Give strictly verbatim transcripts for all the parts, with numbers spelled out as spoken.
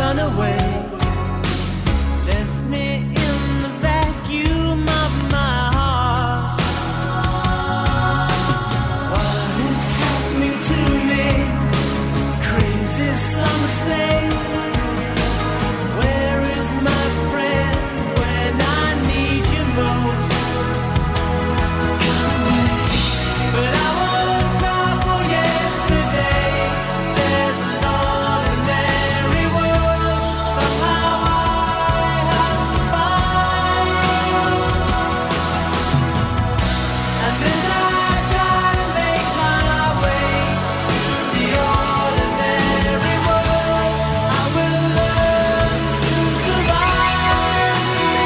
run away. Left me in the vacuum of my heart. What is happening to me? Crazy some say. Where is my friend when I need you most? Come away. But I won't cry for yesterday. There's an ordinary world somehow I have to find. And as I try to make my way to the ordinary world, I will learn to survive.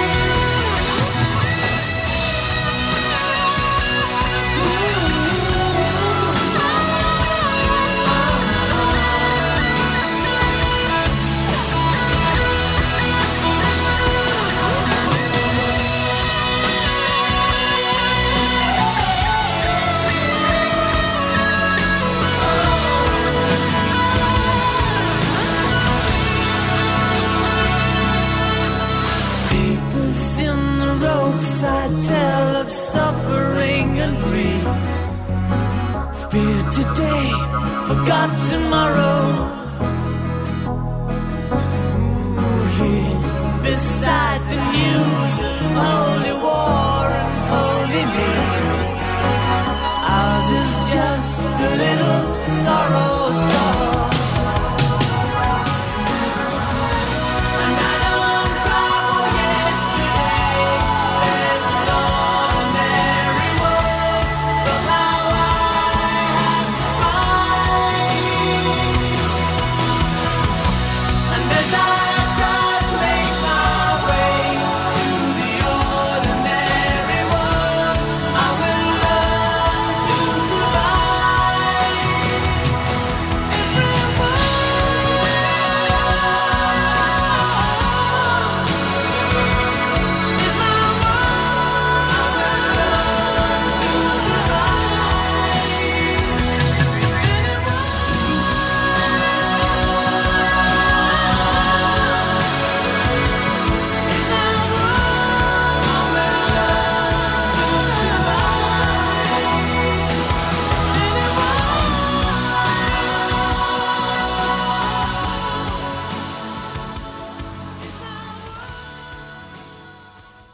Papers in the roadside tell of suffering and grief. Fear today, forgot tomorrow. Ooh, here beside the news of hope.